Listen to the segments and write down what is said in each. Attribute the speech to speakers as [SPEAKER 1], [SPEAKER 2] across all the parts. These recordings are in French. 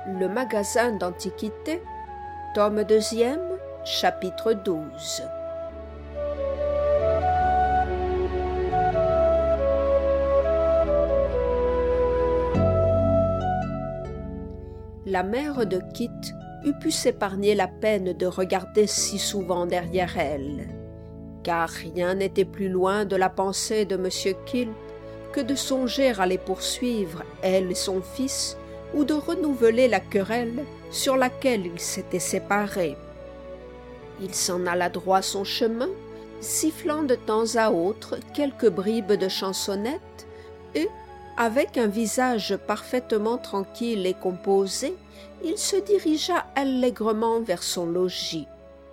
[SPEAKER 1] Le magasin d'antiquités, tome 2e, chapitre 12. La mère de Kit eût pu s'épargner la peine de regarder si souvent derrière elle, car rien n'était plus loin de la pensée de M. Kilp que de songer à les poursuivre, elle et son fils, ou de renouveler la querelle sur laquelle ils s'étaient séparés. Il s'en alla droit son chemin, sifflant de temps à autre quelques bribes de chansonnettes, et, avec un visage parfaitement tranquille et composé, il se dirigea allègrement vers son logis.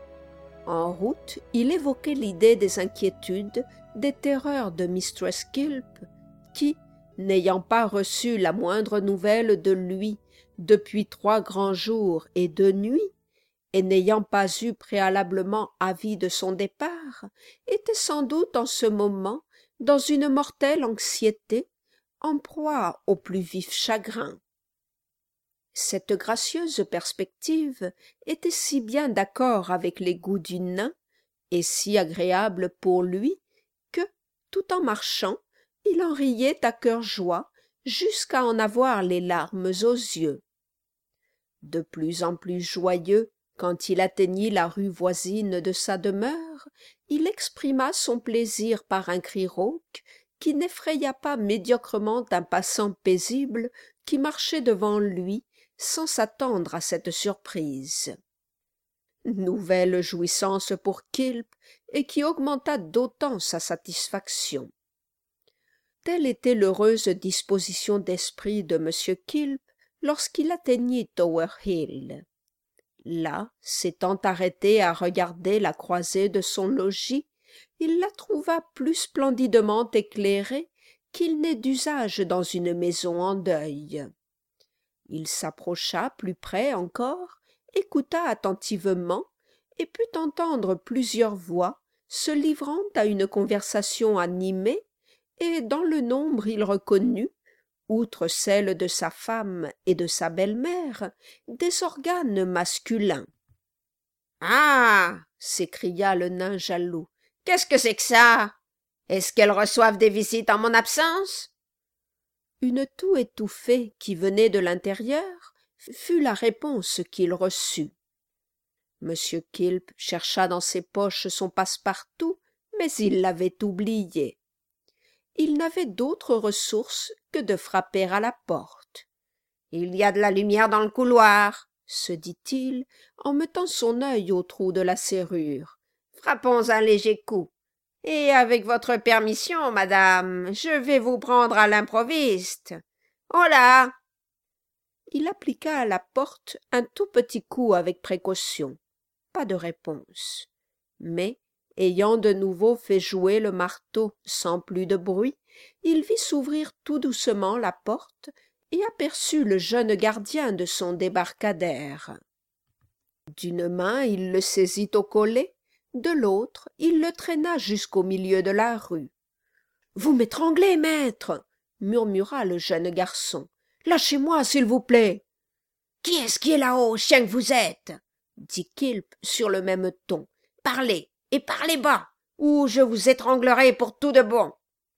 [SPEAKER 1] En route, il évoquait l'idée des inquiétudes, des terreurs de mistress Kilp, qui, n'ayant pas reçu la moindre nouvelle de lui depuis 3 grands jours et 2 nuits, et n'ayant pas eu préalablement avis de son départ, était sans doute en ce moment dans une mortelle anxiété, en proie au plus vif chagrin. Cette gracieuse perspective était si bien d'accord avec les goûts du nain, et si agréable pour lui, que, tout en marchant, il en riait à cœur joie, jusqu'à en avoir les larmes aux yeux. De plus en plus joyeux, quand il atteignit la rue voisine de sa demeure, il exprima son plaisir par un cri rauque qui n'effraya pas médiocrement un passant paisible qui marchait devant lui sans s'attendre à cette surprise. Nouvelle jouissance pour Kilp, et qui augmenta d'autant sa satisfaction. Telle était l'heureuse disposition d'esprit de M. Kilp lorsqu'il atteignit Tower Hill. Là, s'étant arrêté à regarder la croisée de son logis, il la trouva plus splendidement éclairée qu'il n'est d'usage dans une maison en deuil. Il s'approcha plus près encore, écouta attentivement, et put entendre plusieurs voix se livrant à une conversation animée, et dans le nombre il reconnut, outre celle de sa femme et de sa belle-mère, des organes masculins. « Ah !» s'écria le nain jaloux. « Qu'est-ce que c'est que ça? Est-ce qu'elles reçoivent des visites en mon absence ?» Une toux étouffée qui venait de l'intérieur fut la réponse qu'il reçut. M. Kilp chercha dans ses poches son passe-partout, mais il l'avait oublié. Il n'avait d'autre ressource que de frapper à la porte. « Il y a de la lumière dans le couloir, » se dit-il, en mettant son œil au trou de la serrure. « Frappons un léger coup. Et avec votre permission, madame, je vais vous prendre à l'improviste. Holà !» Il appliqua à la porte un tout petit coup avec précaution. Pas de réponse. Mais, ayant de nouveau fait jouer le marteau sans plus de bruit, il vit s'ouvrir tout doucement la porte et aperçut le jeune gardien de son débarcadère. D'une main il le saisit au collet, de l'autre il le traîna jusqu'au milieu de la rue. « Vous m'étranglez, maître !» murmura le jeune garçon. « Lâchez-moi, s'il vous plaît !»« Qui est-ce qui est là-haut, chien que vous êtes ?» dit Kilp sur le même ton. « Parlez, et parlez bas, ou je vous étranglerai pour tout de bon. »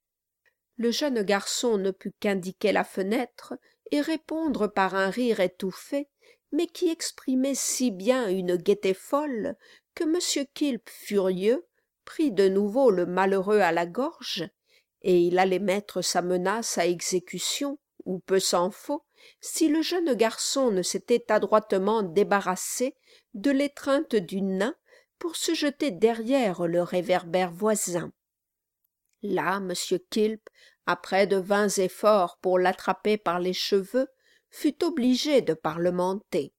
[SPEAKER 1] Le jeune garçon ne put qu'indiquer la fenêtre et répondre par un rire étouffé, mais qui exprimait si bien une gaieté folle que M. Kilp, furieux, prit de nouveau le malheureux à la gorge, et il allait mettre sa menace à exécution, ou peu s'en faut, si le jeune garçon ne s'était adroitement débarrassé de l'étreinte du nain pour se jeter derrière le réverbère voisin. Là, M. Kilp, après de vains efforts pour l'attraper par les cheveux, fut obligé de parlementer.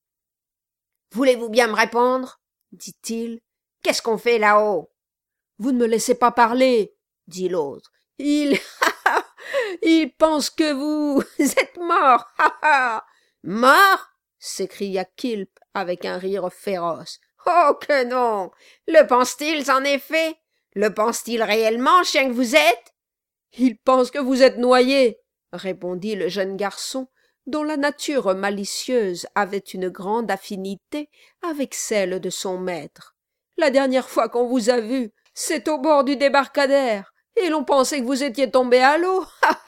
[SPEAKER 1] « Voulez-vous bien me répondre ?» dit-il. « Qu'est-ce qu'on fait là-haut ?»« Vous ne me laissez pas parler, » dit l'autre. « Il pense que vous êtes mort. Mort ?» s'écria Kilp avec un rire féroce. « Oh que non! Le pense-t-il en effet? Le pense-t-il réellement, chien que vous êtes ?»« Il pense que vous êtes noyé, » répondit le jeune garçon, dont la nature malicieuse avait une grande affinité avec celle de son maître. « La dernière fois qu'on vous a vu, c'est au bord du débarcadère, et l'on pensait que vous étiez tombé à l'eau.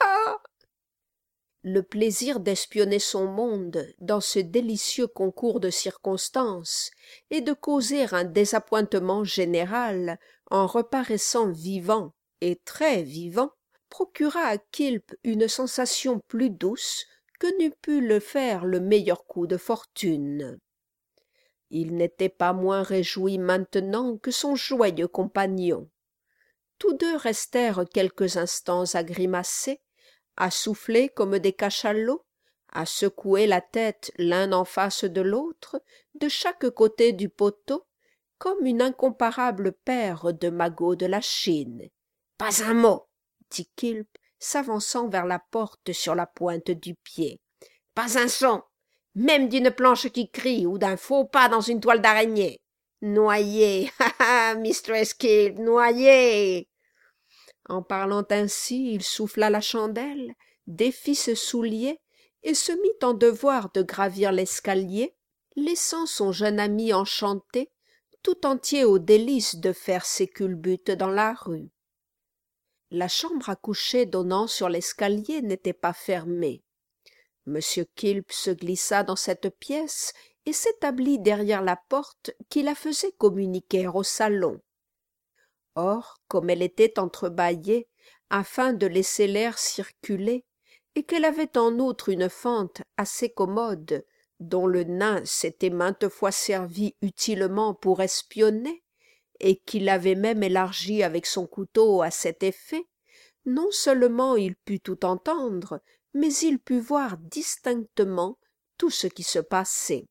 [SPEAKER 1] Le plaisir d'espionner son monde dans ce délicieux concours de circonstances et de causer un désappointement général en reparaissant vivant et très vivant procura à Quilp une sensation plus douce que n'eût pu le faire le meilleur coup de fortune. Il n'était pas moins réjoui maintenant que son joyeux compagnon. Tous deux restèrent quelques instants à grimacer, à souffler comme des cachalots, à secouer la tête l'un en face de l'autre, de chaque côté du poteau, comme une incomparable paire de magots de la Chine. « Pas un mot !» dit Quilp, s'avançant vers la porte sur la pointe du pied. « Pas un son, même d'une planche qui crie ou d'un faux pas dans une toile d'araignée. Noyé, Mistress Quilp, noyé !» En parlant ainsi, il souffla la chandelle, défit ses souliers et se mit en devoir de gravir l'escalier, laissant son jeune ami enchanté, tout entier aux délices de faire ses culbutes dans la rue. La chambre à coucher donnant sur l'escalier n'était pas fermée. M. Quilp se glissa dans cette pièce et s'établit derrière la porte qui la faisait communiquer au salon. Or, comme elle était entrebâillée, afin de laisser l'air circuler, et qu'elle avait en outre une fente assez commode, dont le nain s'était maintes fois servi utilement pour espionner, et qu'il avait même élargie avec son couteau à cet effet, non seulement il put tout entendre, mais il put voir distinctement tout ce qui se passait.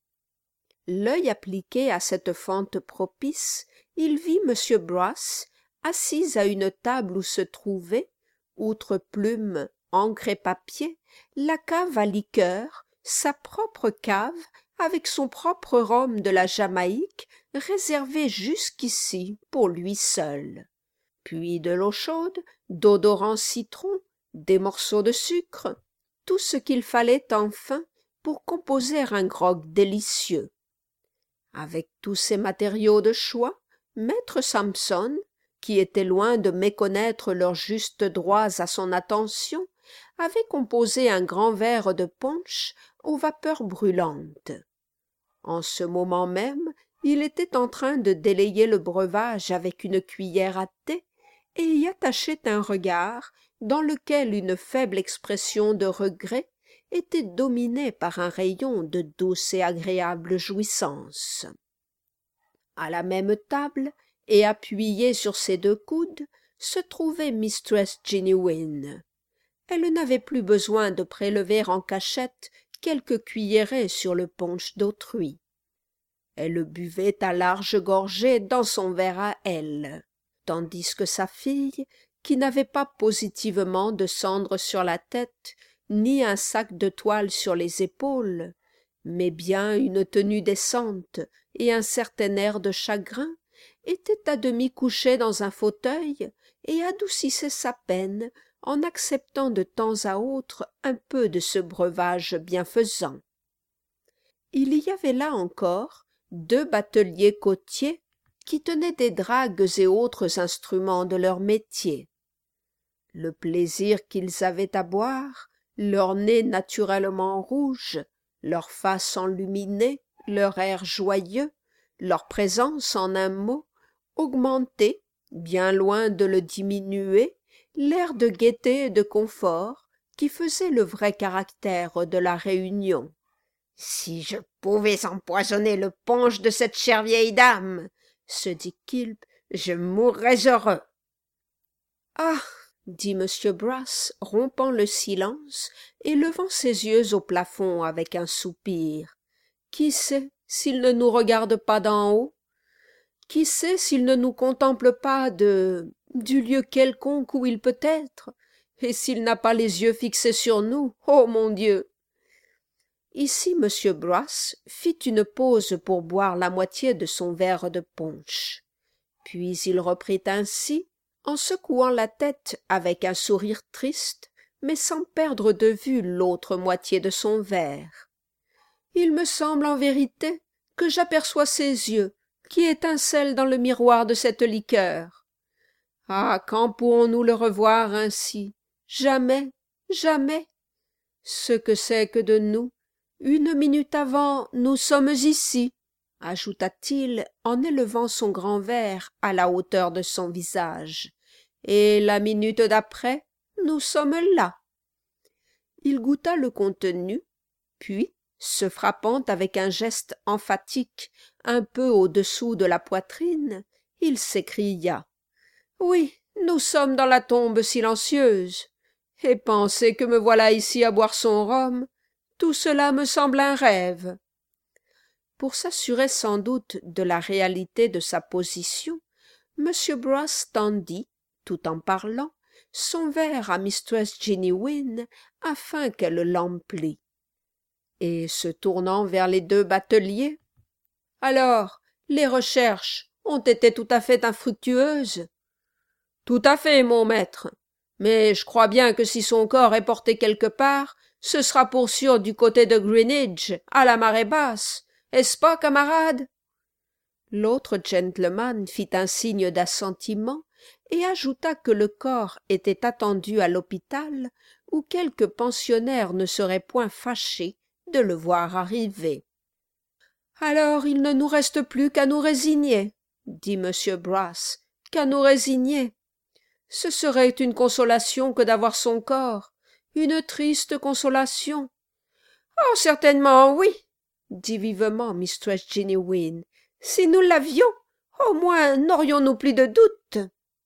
[SPEAKER 1] L'œil appliqué à cette fente propice, il vit M. Brass assis à une table où se trouvait, outre plumes, encre et papier, la cave à liqueurs, sa propre cave, avec son propre rhum de la Jamaïque, réservé jusqu'ici pour lui seul. Puis de l'eau chaude, d'odorant citron, des morceaux de sucre, tout ce qu'il fallait enfin pour composer un grog délicieux. Avec tous ces matériaux de choix, maître Samson, qui était loin de méconnaître leurs justes droits à son attention, avait composé un grand verre de punch aux vapeurs brûlantes. En ce moment même, il était en train de délayer le breuvage avec une cuillère à thé et y attachait un regard dans lequel une faible expression de regret était dominée par un rayon de douce et agréable jouissance. À la même table, et appuyée sur ses deux coudes, se trouvait mistress Jenny-Wren. Elle n'avait plus besoin de prélever en cachette quelques cuillerées sur le punch d'autrui. Elle buvait à larges gorgées dans son verre à elle, tandis que sa fille, qui n'avait pas positivement de cendre sur la tête, ni un sac de toile sur les épaules, mais bien une tenue décente et un certain air de chagrin, était à demi couchée dans un fauteuil et adoucissait sa peine en acceptant de temps à autre un peu de ce breuvage bienfaisant. Il y avait là encore 2 bateliers côtiers qui tenaient des dragues et autres instruments de leur métier. Le plaisir qu'ils avaient à boire, leur nez naturellement rouge, leur face enluminée, leur air joyeux, leur présence en un mot, augmentaient, bien loin de le diminuer, l'air de gaieté et de confort qui faisait le vrai caractère de la réunion. « Si je pouvais empoisonner le punch de cette chère vieille dame, se dit Quilp, je mourrais heureux. »« Ah !» dit M. Brass, rompant le silence et levant ses yeux au plafond avec un soupir. « Qui sait s'il ne nous regarde pas d'en haut? Qui sait s'il ne nous contemple pas du lieu quelconque où il peut être? Et s'il n'a pas les yeux fixés sur nous? Oh mon Dieu !» Ici M. Brass fit une pause pour boire la moitié de son verre de punch. Puis il reprit ainsi, en secouant la tête avec un sourire triste, mais sans perdre de vue l'autre moitié de son verre. « Il me semble en vérité que j'aperçois ses yeux qui étincellent dans le miroir de cette liqueur. Ah, quand pourrons-nous le revoir ainsi? Jamais, jamais. Ce que c'est que de nous, une minute avant, nous sommes ici, ajouta-t-il en élevant son grand verre à la hauteur de son visage, et la minute d'après, nous sommes là. Il goûta le contenu, puis, se frappant avec un geste emphatique un peu au-dessous de la poitrine, il s'écria: « Oui, nous sommes dans la tombe silencieuse. Et penser que me voilà ici à boire son rhum, tout cela me semble un rêve. » Pour s'assurer sans doute de la réalité de sa position, M. Brass tendit, tout en parlant, son verre à mistress Jenny Win afin qu'elle l'emplît. Et se tournant vers les deux bateliers: « Alors, les recherches ont été tout à fait infructueuses? »« Tout à fait, mon maître. Mais je crois bien que si son corps est porté quelque part, ce sera pour sûr du côté de Greenwich, à la marée basse. Est-ce pas, camarade ?» L'autre gentleman fit un signe d'assentiment et ajouta que le corps était attendu à l'hôpital, où quelques pensionnaires ne seraient point fâchés de le voir arriver. « Alors il ne nous reste plus qu'à nous résigner, » dit M. Brass, « qu'à nous résigner. Ce serait une consolation que d'avoir son corps, une triste consolation. »« Oh, certainement, oui, » dit vivement mistress Jenny Win. « Si nous l'avions, au moins n'aurions-nous plus de doute. »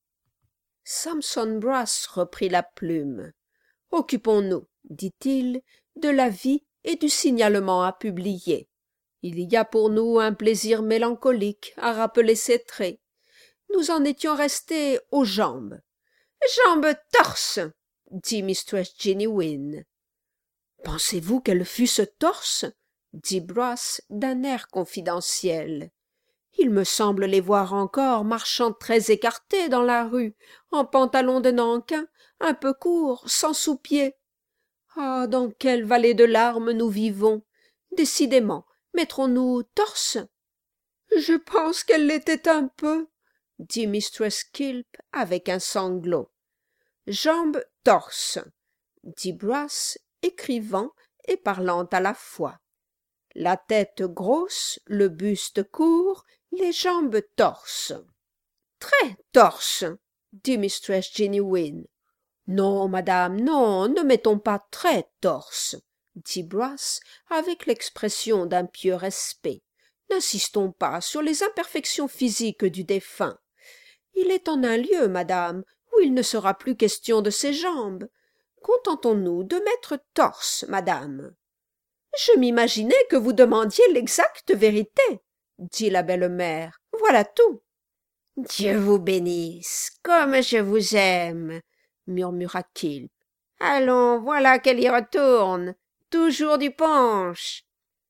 [SPEAKER 1] Samson Brass reprit la plume. « Occupons-nous, dit-il, de l'avis et du signalement à publier. Il y a pour nous un plaisir mélancolique à rappeler ces traits. Nous en étions restés aux jambes. »« Jambes torses !» dit mistress Jenny Win. « Pensez-vous qu'elles fussent torses ?» dit Brass d'un air confidentiel. « Il me semble les voir encore marchant très écartés dans la rue, en pantalon de nankin, un peu courts, sans sous-pieds. Ah, dans quelle vallée de larmes nous vivons! Décidément, mettrons-nous torse ?»« Je pense qu'elle l'était un peu, » dit mistress Kilp avec un sanglot. « Jambes torse, » dit Brass, écrivant et parlant à la fois. « La tête grosse, le buste court, les jambes torse. »« Très torse, » dit mistress Jenny Win. « Non, madame, non, ne mettons pas très torse, » dit Brass avec l'expression d'un pieux respect. « N'insistons pas sur les imperfections physiques du défunt. Il est en un lieu, madame, où il ne sera plus question de ses jambes. Contentons-nous de mettre torse, madame. »« Je m'imaginais que vous demandiez l'exacte vérité, » dit la belle-mère. « Voilà tout. »« Dieu vous bénisse, comme je vous aime, » murmura Kilp. « Allons, voilà qu'elle y retourne. Toujours du punch. »«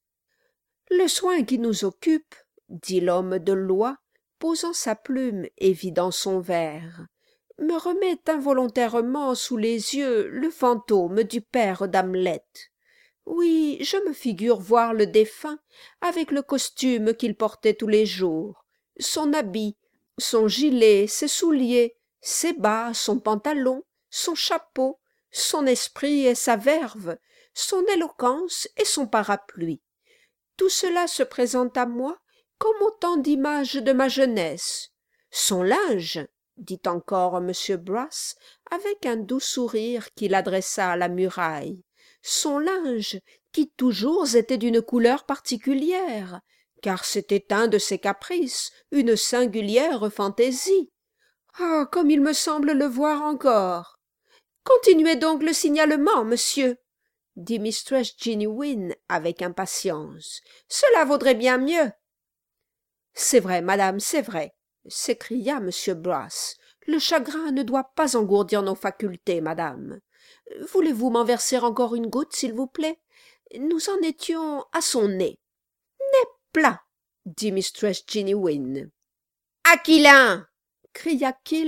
[SPEAKER 1] Le soin qui nous occupe, » dit l'homme de loi, posant sa plume et vidant son verre, « me remet involontairement sous les yeux le fantôme du père d'Hamlet. Oui, je me figure voir le défunt avec le costume qu'il portait tous les jours, son habit, son gilet, ses souliers, ses bas, son pantalon, son chapeau, son esprit et sa verve, son éloquence et son parapluie. Tout cela se présente à moi comme autant d'images de ma jeunesse. Son linge, dit encore M. Brass avec un doux sourire qu'il adressa à la muraille, son linge qui toujours était d'une couleur particulière, car c'était un de ses caprices, une singulière fantaisie. Ah, comme il me semble le voir encore. Continuez donc le signalement, monsieur, dit mistress Jenny Win avec impatience. Cela vaudrait bien mieux. C'est vrai, madame, c'est vrai, s'écria M. Brass. Le chagrin ne doit pas engourdir nos facultés, madame. Voulez-vous m'en verser encore une goutte, s'il vous plaît? Nous en étions à son nez. Nez plein, dit mistress Jenny Win. Aquilin, cria Kilp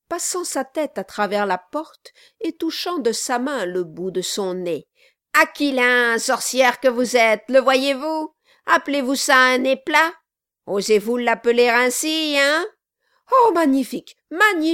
[SPEAKER 1] passant sa tête à travers la porte et touchant de sa main le bout de son nez. « Aquilin, sorcière que vous êtes, le voyez-vous? Appelez-vous ça un nez plat? Osez-vous l'appeler ainsi, hein? »« Oh, magnifique, magnifique !»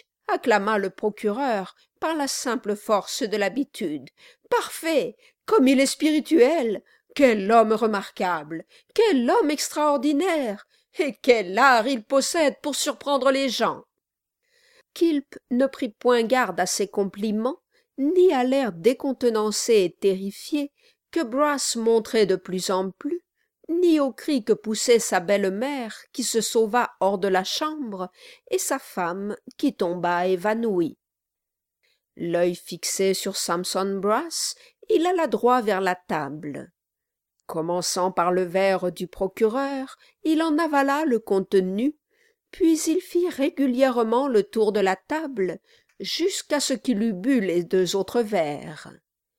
[SPEAKER 1] acclama le procureur par la simple force de l'habitude. « Parfait! Comme il est spirituel! Quel homme remarquable! Quel homme extraordinaire! Et quel art il possède pour surprendre les gens !» Quilp ne prit point garde à ces compliments, ni à l'air décontenancé et terrifié que Brass montrait de plus en plus, ni aux cris que poussait sa belle-mère qui se sauva hors de la chambre et sa femme qui tomba évanouie. L'œil fixé sur Samson Brass, il alla droit vers la table. Commençant par le verre du procureur, il en avala le contenu, puis il fit régulièrement le tour de la table jusqu'à ce qu'il eût bu les 2 autres verres.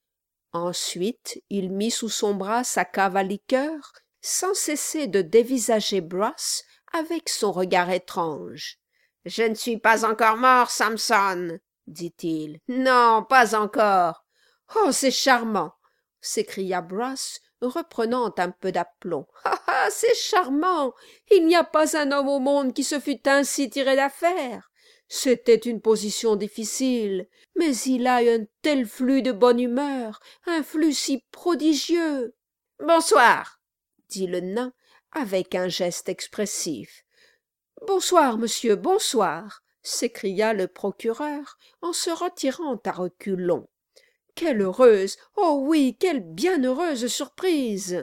[SPEAKER 1] Ensuite il mit sous son bras sa cave à liqueur, sans cesser de dévisager Brass avec son regard étrange. « Je ne suis pas encore mort, Samson, dit-il. « Non, pas encore. »« Oh, c'est charmant !» s'écria Brass, reprenant un peu d'aplomb. « Ah, ah, c'est charmant! Il n'y a pas un homme au monde qui se fût ainsi tiré d'affaire. C'était une position difficile, mais il a un tel flux de bonne humeur, un flux si prodigieux. »« Bonsoir !» dit le nain avec un geste expressif. « Bonsoir, monsieur, bonsoir !» s'écria le procureur en se retirant à reculons. « Quelle heureuse, oh oui, quelle bienheureuse surprise !»«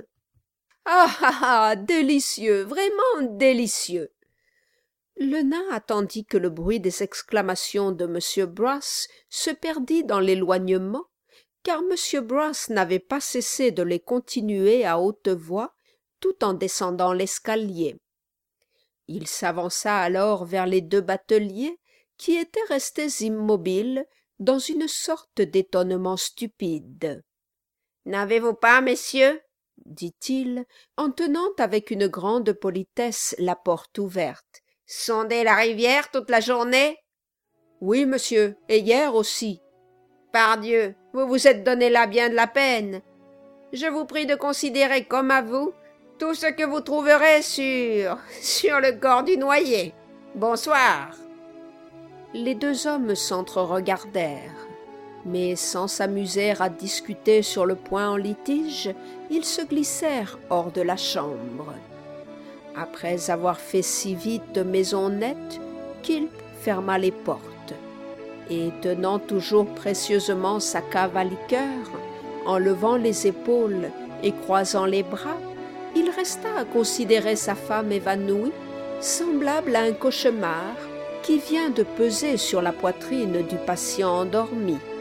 [SPEAKER 1] Ah ah ah, délicieux, vraiment délicieux !» Le nain attendit que le bruit des exclamations de M. Brass se perdît dans l'éloignement, car M. Brass n'avait pas cessé de les continuer à haute voix tout en descendant l'escalier. Il s'avança alors vers les 2 bateliers qui étaient restés immobiles dans une sorte d'étonnement stupide. « N'avez-vous pas, messieurs, dit-il, en tenant avec une grande politesse la porte ouverte, sondé la rivière toute la journée? »« Oui, monsieur, et hier aussi. »« Pardieu, vous vous êtes donné là bien de la peine. Je vous prie de considérer comme à vous tout ce que vous trouverez sur le corps du noyé. Bonsoir. » Les 2 hommes s'entre-regardèrent, mais sans s'amuser à discuter sur le point en litige, ils se glissèrent hors de la chambre. Après avoir fait si vite de maisonnette, Quilp ferma les portes, et tenant toujours précieusement sa cave à liqueur, en levant les épaules et croisant les bras, il resta à considérer sa femme évanouie, semblable à un cauchemar qui vient de peser sur la poitrine du patient endormi.